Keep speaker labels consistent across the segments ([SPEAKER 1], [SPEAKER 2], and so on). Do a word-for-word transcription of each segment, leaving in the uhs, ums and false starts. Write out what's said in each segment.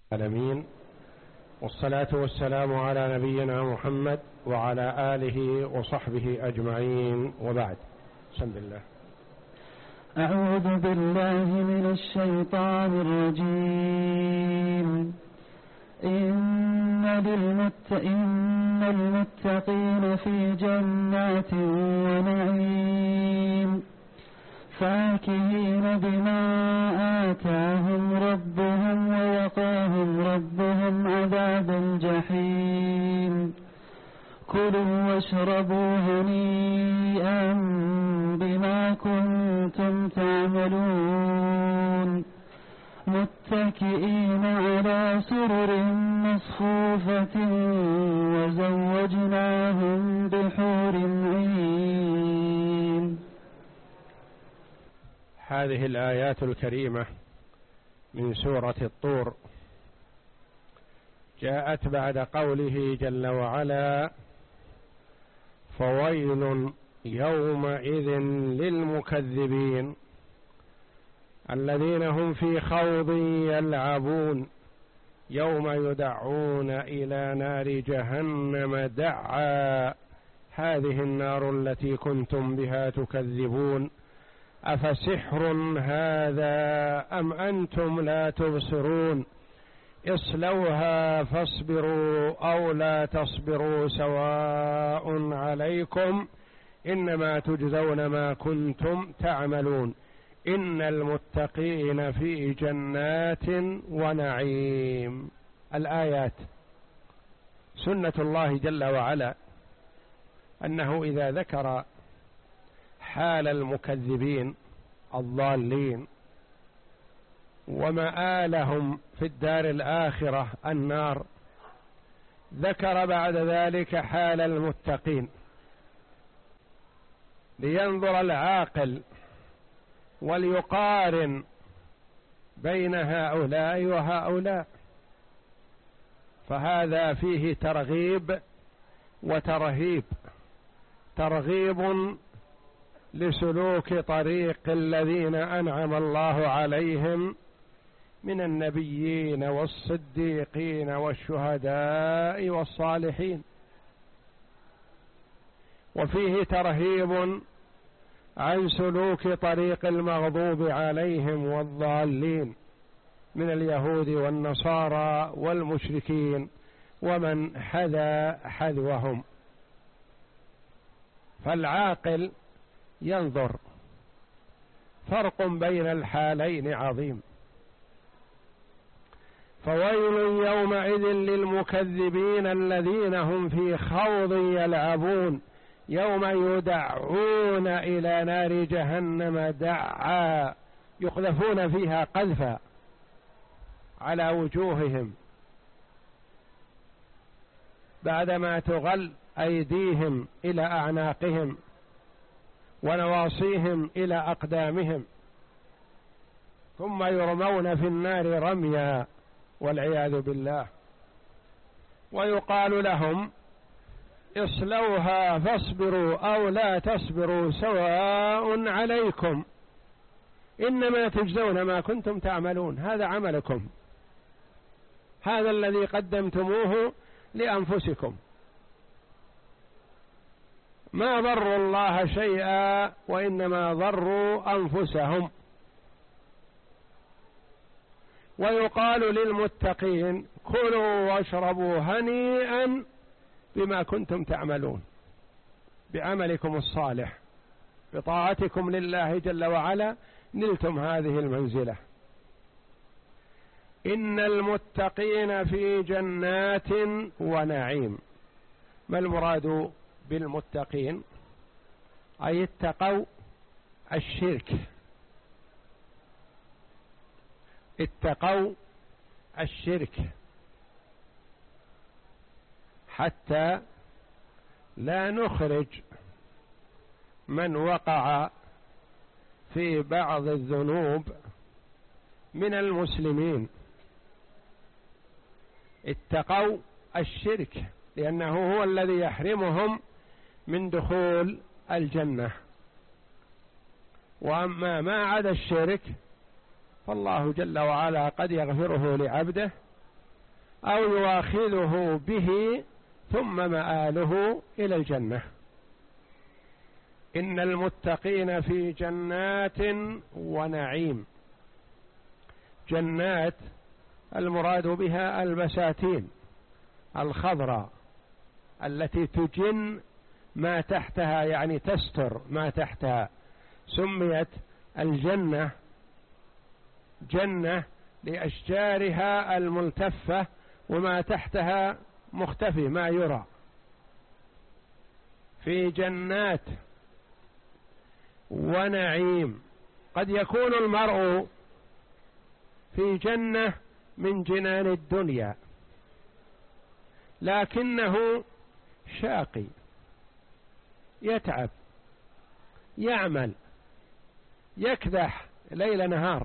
[SPEAKER 1] العالمين، والصلاة والسلام على نبينا محمد وعلى آله وصحبه أجمعين، وبعد. بسم الله.
[SPEAKER 2] أعوذ بالله من الشيطان الرجيم. إن, للمت... إن المتقين في جنات ونعيم فاكهين بما آتاهم ربهم ووقاهم ربهم عذاب الجحيم. كلوا واشربوا هنيئا بما كنتم تعملون متكئين على سرر مصفوفة وزوجناهم بحور عين.
[SPEAKER 1] هذه الآيات الكريمة من سورة الطور جاءت بعد قوله جل وعلا: فويل يومئذ للمكذبين الذين هم في خوض يلعبون يوم يدعون إلى نار جهنم دعا هذه النار التي كنتم بها تكذبون أفسحر هذا أم أنتم لا تبصرون اصلوها فاصبروا أو لا تصبروا سواء عليكم إنما تجزون ما كنتم تعملون إن المتقين في جنات ونعيم. الآيات سنة الله جل وعلا أنه إذا ذكر حال المكذبين الضالين ومآلهم في الدار الآخرة النار، ذكر بعد ذلك حال المتقين لينظر العاقل وليقارن بين هؤلاء وهؤلاء، فهذا فيه ترغيب وترهيب. ترغيب لسلوك طريق الذين أنعم الله عليهم من النبيين والصديقين والشهداء والصالحين، وفيه ترهيب عن سلوك طريق المغضوب عليهم والضالين من اليهود والنصارى والمشركين ومن حذا حذوهم. فالعاقل ينظر، فرق بين الحالين عظيم. فويل يومئذ للمكذبين الذين هم في خوض يلعبون يوم يدعون إلى نار جهنم دعا، يقذفون فيها قذفا على وجوههم بعدما تغل أيديهم إلى أعناقهم ونواصيهم إلى أقدامهم، ثم يرمون في النار رميا والعياذ بالله، ويقال لهم اصلوها فاصبروا أو لا تصبروا سواء عليكم إنما تجزون ما كنتم تعملون. هذا عملكم، هذا الذي قدمتموه لأنفسكم، ما ضروا الله شيئا وإنما ضروا أنفسهم. ويقال للمتقين كلوا واشربوا هنيئا بما كنتم تعملون، بعملكم الصالح بطاعتكم لله جل وعلا نلتم هذه المنزلة. إن المتقين في جنات ونعيم. ما المراد بالمتقين؟ أي اتقوا الشرك، اتقوا الشرك حتى لا نخرج من وقع في بعض الذنوب من المسلمين. اتقوا الشرك لأنه هو الذي يحرمهم من دخول الجنة، وأما ما عدا الشرك فالله جل وعلا قد يغفره لعبده أو يؤاخذه به ثم مآله إلى الجنة. إن المتقين في جنات ونعيم. جنات المراد بها البساتين الخضراء التي تجن ما تحتها، يعني تستر ما تحتها. سميت الجنة جنة لأشجارها الملتفة وما تحتها مختفي ما يرى. في جنات ونعيم. قد يكون المرء في جنة من جنان الدنيا لكنه شاقي، يتعب، يعمل، يكدح ليل نهار.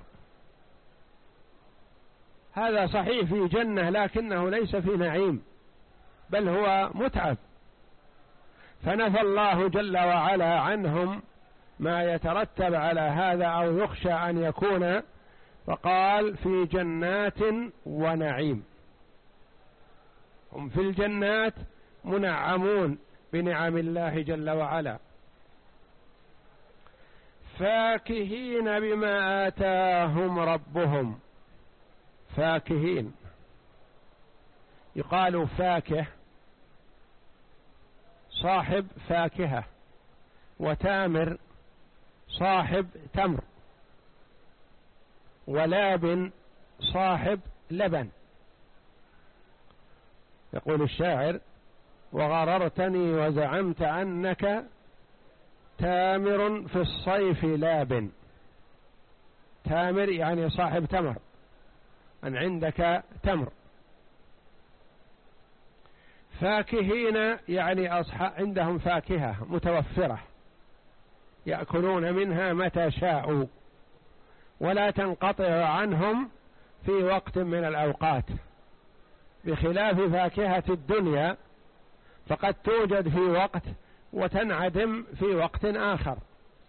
[SPEAKER 1] هذا صحيح في جنة لكنه ليس في نعيم، بل هو متعب. فنفى الله جل وعلا عنهم ما يترتب على هذا أو يخشى أن يكون، فقال في جنات ونعيم. هم في الجنات منعمون بنعم الله جل وعلا، فاكهين بما آتاهم ربهم. فاكهين يقال فاكه صاحب فاكهة، وتامر صاحب تمر، ولاب صاحب لبن. يقول الشاعر: وغررتني وزعمت أنك تامر في الصيف لاب. تامر يعني صاحب تمر، أن عندك تمر. فاكهين يعني أصحاب عندهم فاكهة متوفرة يأكلون منها متى شاءوا، ولا تنقطع عنهم في وقت من الأوقات، بخلاف فاكهة الدنيا فقد توجد في وقت وتنعدم في وقت آخر.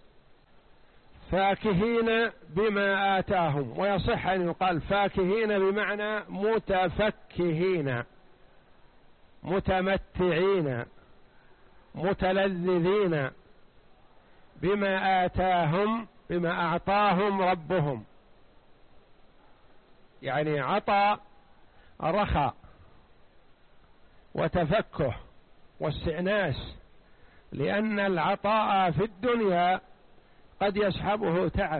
[SPEAKER 1] فاكهين بما آتاهم. ويصح أن يقال فاكهين بمعنى متفكهين، متمتعين، متلذذين بما آتاهم، بما أعطاهم ربهم. يعني عطى رخاء وتفكه واستئناس، لأن العطاء في الدنيا قد يصحبه تعب.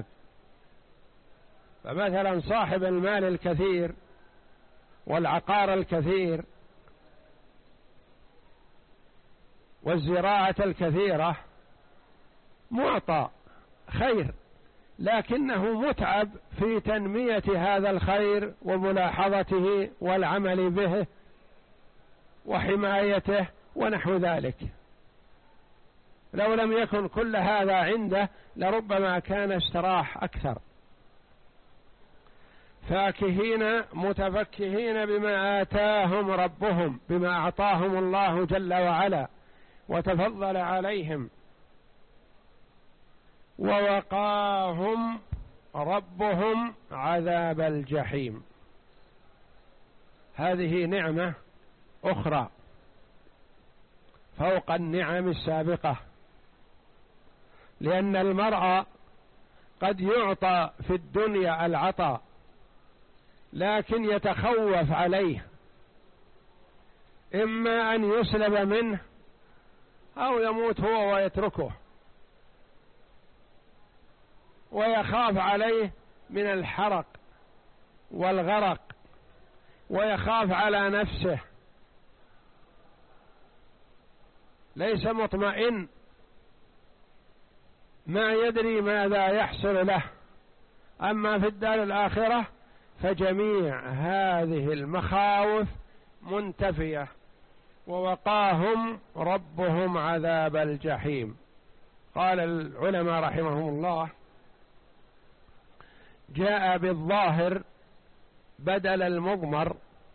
[SPEAKER 1] فمثلا صاحب المال الكثير والعقار الكثير والزراعة الكثيرة معطى خير، لكنه متعب في تنمية هذا الخير وملاحظته والعمل به وحمايته ونحو ذلك. لو لم يكن كل هذا عنده لربما كان استراح أكثر. فاكهين متفكهين بما آتاهم ربهم، بما أعطاهم الله جل وعلا وتفضل عليهم. ووقاهم ربهم عذاب الجحيم. هذه نعمة أخرى فوق النعم السابقة، لأن المرء قد يعطى في الدنيا العطاء لكن يتخوف عليه، إما أن يسلب منه أو يموت هو ويتركه، ويخاف عليه من الحرق والغرق، ويخاف على نفسه، ليس مطمئن، ما يدري ماذا يحصل له. أما في الدار الآخرة فجميع هذه المخاوف منتفية. ووقاهم ربهم عذاب الجحيم. قال العلماء رحمهم الله: جاء بالظاهر بدل المضمر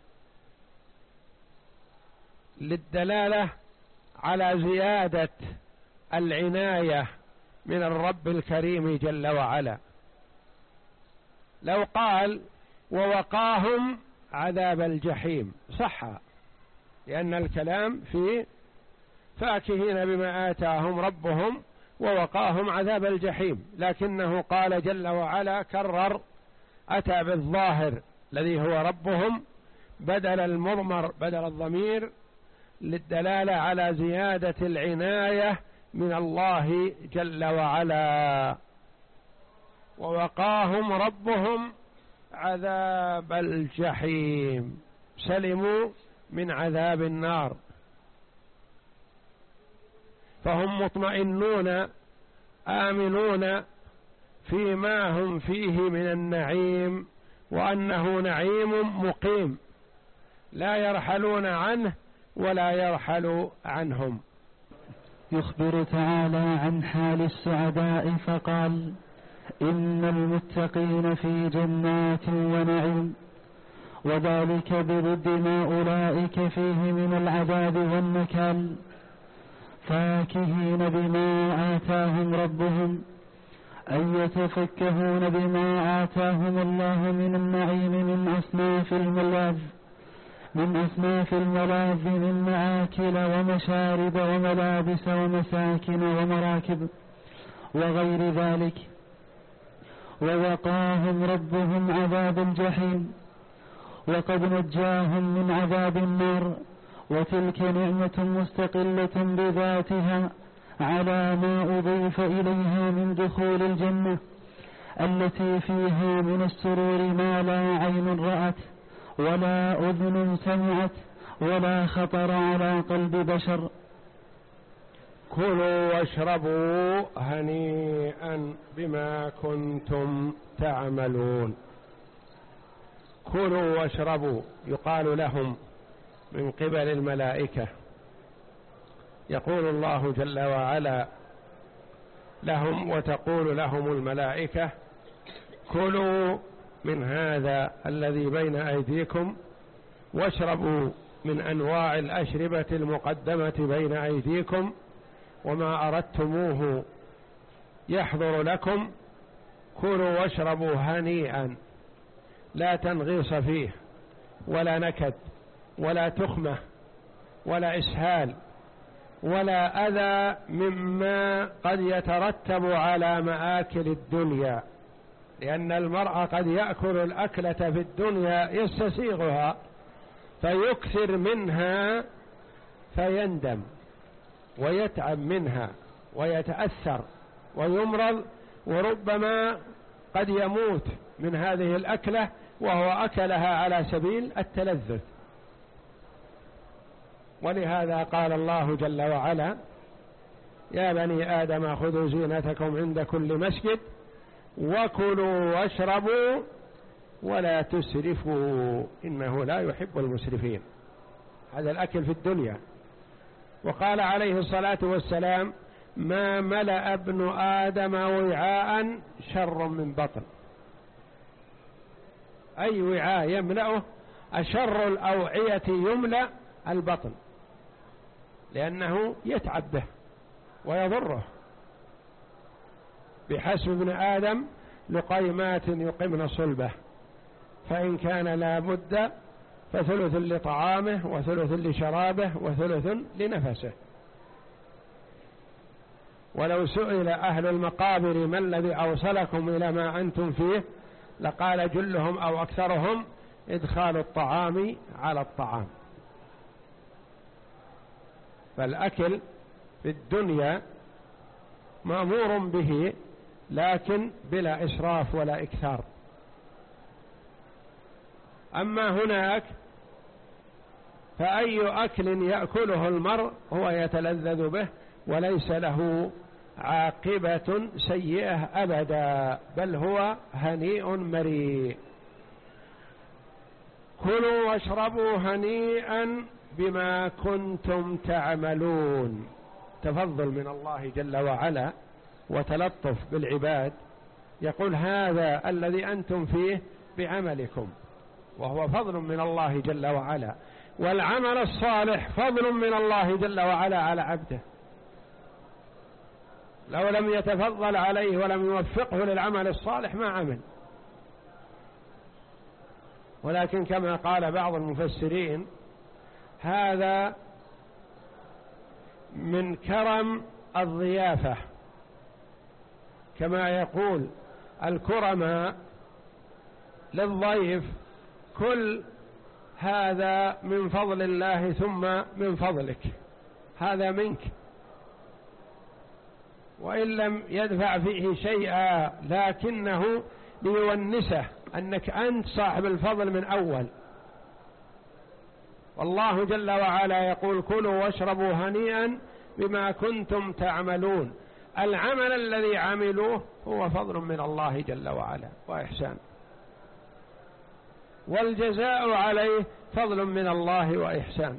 [SPEAKER 1] للدلالة على زيادة العناية من الرب الكريم جل وعلا. لو قال ووقاهم عذاب الجحيم صح، لأن الكلام في فاكهين بما آتاهم ربهم ووقاهم عذاب الجحيم، لكنه قال جل وعلا كرر أتى بالظاهر الذي هو ربهم بدل المضمر بدل الضمير للدلالة على زيادة العناية من الله جل وعلا. ووقاهم ربهم عذاب الجحيم، سلموا من عذاب النار، فهم مطمئنون آمنون فيما هم فيه من النعيم، وأنه نعيم مقيم لا يرحلون عنه ولا يرحل عنهم.
[SPEAKER 2] يخبر تعالى عن حال السعداء فقال إن المتقين في جنات ونعيم، وذلك بضد ما أولئك فيه من العذاب والنكال، فاكهين بما آتاهم ربهم، أن يتفكهون بما آتاهم الله من النعيم من أصناف الملاذ من أصناف الملاذ من معاكل ومشارب وملابس ومساكن ومراكب وغير ذلك، ووقاهم ربهم عذاب الجحيم، وقد نجاهم من عذاب النار، وتلك نعمة مستقلة بذاتها على ما أضيف إليها من دخول الجنة التي فيها من السرور ما لا عين رأت ولا أذن سمعت ولا خطر على قلب بشر.
[SPEAKER 1] كلوا واشربوا هنيئا بما كنتم تعملون. كلوا واشربوا يقال لهم من قبل الملائكة، يقول الله جل وعلا لهم وتقول لهم الملائكة كلوا من هذا الذي بين أيديكم واشربوا من أنواع الأشربة المقدمة بين أيديكم، وما أردتموه يحضر لكم، كلوا واشربوا هنيئا، لا تنغيص فيه ولا نكد ولا تخمة ولا إسهال ولا أذى مما قد يترتب على مآكل الدنيا، لأن المرء قد يأكل الأكلة في الدنيا يستسيغها فيكثر منها فيندم ويتعب منها ويتأثر ويمرض، وربما قد يموت من هذه الأكلة وهو أكلها على سبيل التلذذ. ولهذا قال الله جل وعلا يا بني آدم خذوا زينتكم عند كل مسجد وكلوا واشربوا ولا تسرفوا إنه لا يحب المسرفين. هذا الأكل في الدنيا. وقال عليه الصلاة والسلام ما ملأ ابن آدم وعاء شر من بطن. أي وعاء يملأه؟ أشر الأوعية يملأ البطن، لأنه يتعب به ويضره. بحسب ابن آدم لقيمات يقمن صلبه، فإن كان لا بد فثلث لطعامه وثلث لشرابه وثلث لنفسه. ولو سئل أهل المقابر ما الذي أوصلكم إلى ما أنتم فيه لقال جلهم أو أكثرهم إدخال الطعام على الطعام. فالأكل في الدنيا مأمور به لكن بلا إسراف ولا إكثار. أما هناك فأي أكل يأكله المرء هو يتلذذ به وليس له عاقبة سيئة أبدا، بل هو هنيء مريء. كلوا واشربوا هنيئا بما كنتم تعملون. تفضل من الله جل وعلا وتلطف بالعباد، يقول هذا الذي أنتم فيه بعملكم، وهو فضل من الله جل وعلا. والعمل الصالح فضل من الله جل وعلا على عبده، لو لم يتفضل عليه ولم يوفقه للعمل الصالح ما عمل. ولكن كما قال بعض المفسرين هذا من كرم الضيافة، كما يقول الكرماء للضيف كل هذا من فضل الله ثم من فضلك، هذا منك، وإن لم يدفع فيه شيئا لكنه ليونسه أنك أنت صاحب الفضل من أول. والله جل وعلا يقول كلوا واشربوا هنيئا بما كنتم تعملون. العمل الذي عملوه هو فضل من الله جل وعلا وإحسان، والجزاء عليه فضل من الله وإحسان.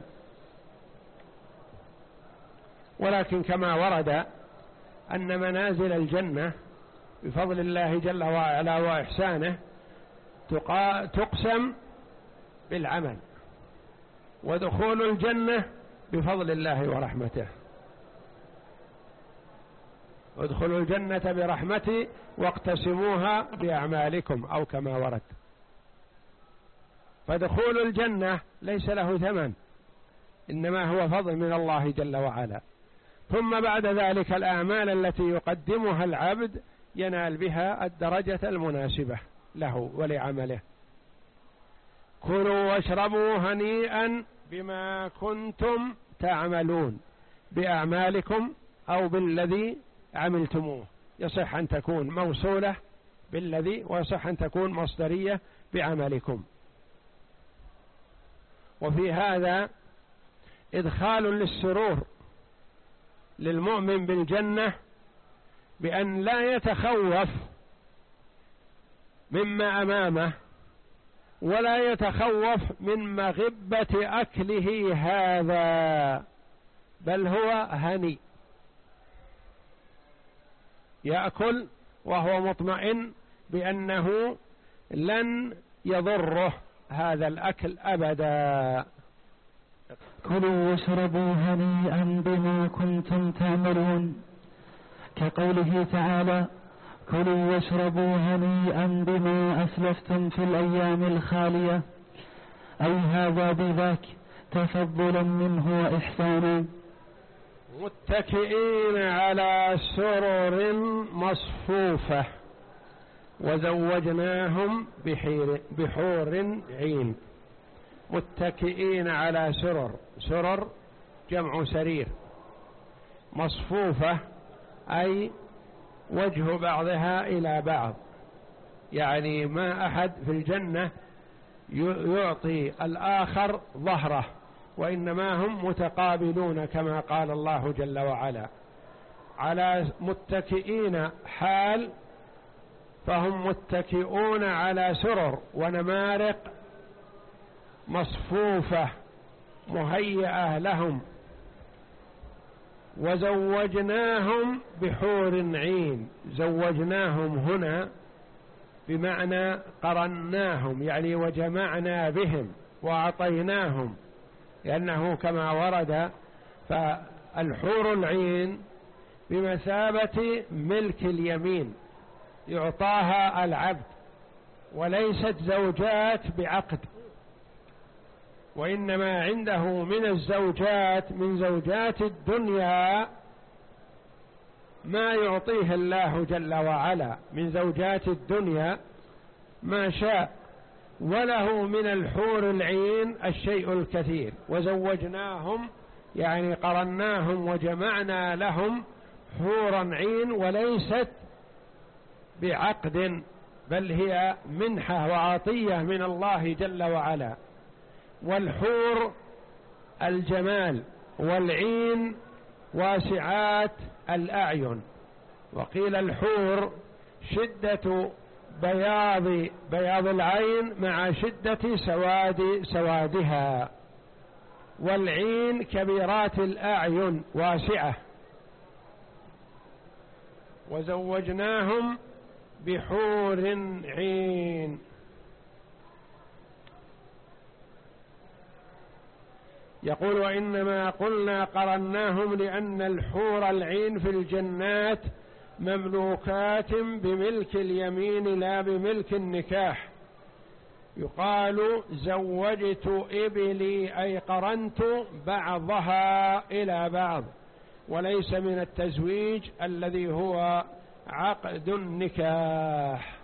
[SPEAKER 1] ولكن كما ورد أن منازل الجنة بفضل الله جل وعلا وإحسانه تقسم بالعمل، ودخول الجنة بفضل الله ورحمته. ادخلوا الجنة برحمتي واقتسموها بأعمالكم أو كما ورد. فدخول الجنة ليس له ثمن، إنما هو فضل من الله جل وعلا. ثم بعد ذلك الأعمال التي يقدمها العبد ينال بها الدرجة المناسبة له ولعمله. كلوا واشربوا هنيئا بما كنتم تعملون، بأعمالكم أو بالذي عملتموه، يصح أن تكون موصولة بالذي ويصح أن تكون مصدرية بعملكم. وفي هذا إدخال للسرور للمؤمن بالجنة بأن لا يتخوف مما أمامه ولا يتخوف من مغبة أكله هذا، بل هو هني يأكل وهو مطمئن بأنه لن يضره هذا الأكل أبدا.
[SPEAKER 2] كلوا واشربوا هنيئا بما كنتم تعملون، كقوله تعالى كلوا واشربوا هنيئا بما أسلفتم في الأيام الخالية، أي هذا بذاك تفضلا منه وإحسانا.
[SPEAKER 1] متكئين على سرر مصفوفة وزوجناهم بحير بحور عين. متكئين على سرر، سرر جمع سرير، مصفوفة أي وجه بعضها إلى بعض، يعني ما أحد في الجنة يعطي الآخر ظهره، وإنما هم متقابلون كما قال الله جل وعلا. على متكئين حال، فهم متكئون على سرر ونمارق مصفوفة مهيئة لهم. وزوجناهم بحور عين، زوجناهم هنا بمعنى قرناهم، يعني وجمعنا بهم وأعطيناهم، لأنه كما ورد فالحور العين بمثابة ملك اليمين يعطاها العبد، وليست زوجات بعقد، وإنما عنده من الزوجات من زوجات الدنيا ما يعطيه الله جل وعلا من زوجات الدنيا ما شاء، وله من الحور العين الشيء الكثير. وزوجناهم يعني قرناهم وجمعنا لهم حورا عين، وليست بعقد بل هي منحة وعطية من الله جل وعلا. والحور الجمال، والعين واسعات الأعين. وقيل الحور شدة بياض بياض العين مع شدة سواد سوادها، والعين كبيرات الأعين واسعة. وزوجناهم بحور عين. يقول وإنما قلنا قرناهم لأن الحور العين في الجنات مملوكات بملك اليمين لا بملك النكاح، يقال زوجت إبلي أي قرنت بعضها إلى بعض، وليس من التزويج الذي هو عقد النكاح.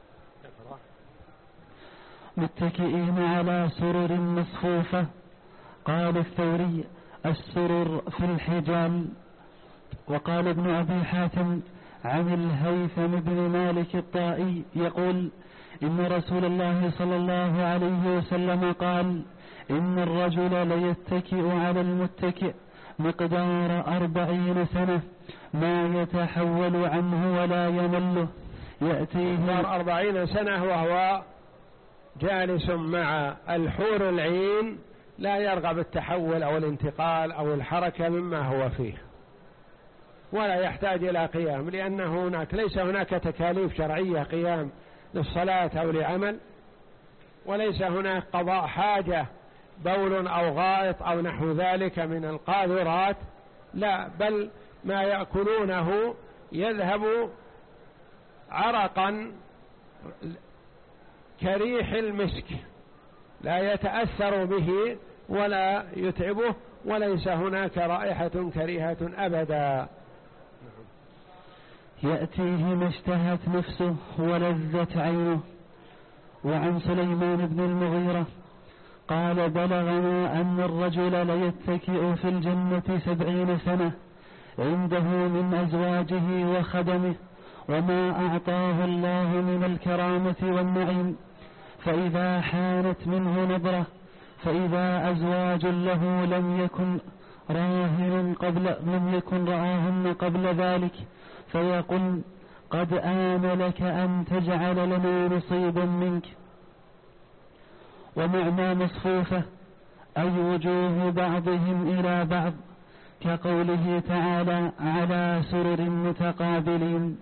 [SPEAKER 2] متكئين على سرر مصفوفة. قال الثوري: السرر في الحجال. وقال ابن أبي حاتم عن الهيثم بن مالك الطائي يقول: إن رسول الله صلى الله عليه وسلم قال: إن الرجل ليتكئ على المتكئ مقدار أربعين سنة ما يتحول عنه ولا يمله يأتيه
[SPEAKER 1] مقدار أربعين سنة وهو جالس مع الحور العين لا يرغب التحول أو الانتقال أو الحركة مما هو فيه، ولا يحتاج إلى قيام، لأنه هناك ليس هناك تكاليف شرعية قيام للصلاة أو لعمل، وليس هناك قضاء حاجة بول أو غائط أو نحو ذلك من القاذورات، لا، بل ما يأكلونه يذهب عرقا كريح المسك لا يتأثر به ولا يتعبه، وليس هناك رائحة كريهة أبدا.
[SPEAKER 2] يأتيه ما اشتهت نفسه ولذت عينه. وعن سليمان بن المغيرة قال: بلغنا أن الرجل ليتكئ في الجنة سبعين سنة عنده من أزواجه وخدمه وما أعطاه الله من الكرامة والنعيم، فإذا حانت منه نظرة فإذا أزواج له لم يكن راهن قبل لم يكن رآهن قبل ذلك فيقول: قد آن لك أن تجعل لنا نصيبا منك. ومعنى مصفوفة أي وجوه بعضهم إلى بعض، كقوله تعالى: على سرر متقابلين.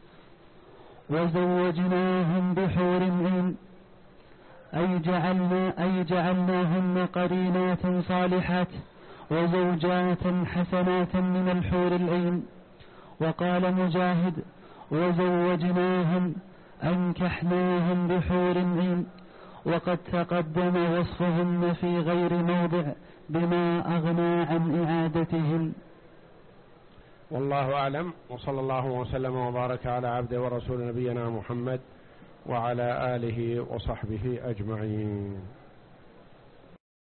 [SPEAKER 2] وزوجناهم بحور عين أي جعلنا أي جعلناهن قرينات صالحات وزوجات حسنات من الحور العين. وقال مجاهد: وزوجناهم أنكحناهم بحور عين، وقد تقدم وصفهن في غير موضع بما أغنى عن إعادتهم.
[SPEAKER 1] والله أعلم، وصلى الله وسلم وبارك على عبده ورسول نبينا محمد وعلى آله وصحبه أجمعين.